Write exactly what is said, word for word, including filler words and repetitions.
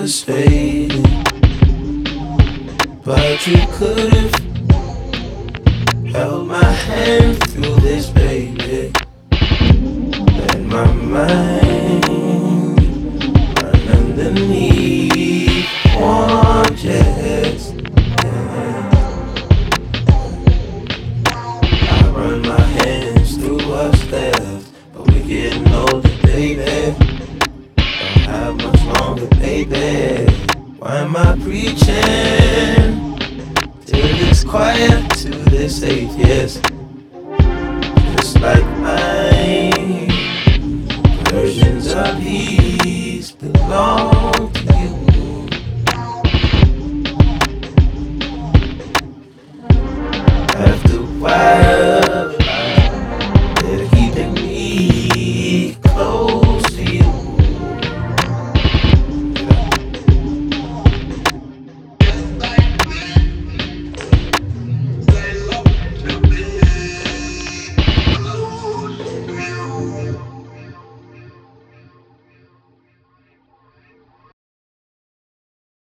devastating. But you could've held my hand through this, baby. Let my mind run underneath warm jets. I run my hands through what's left, but we're getting older, baby. Don't have much longer, baby. Why am I preaching to this choir, to this atheist?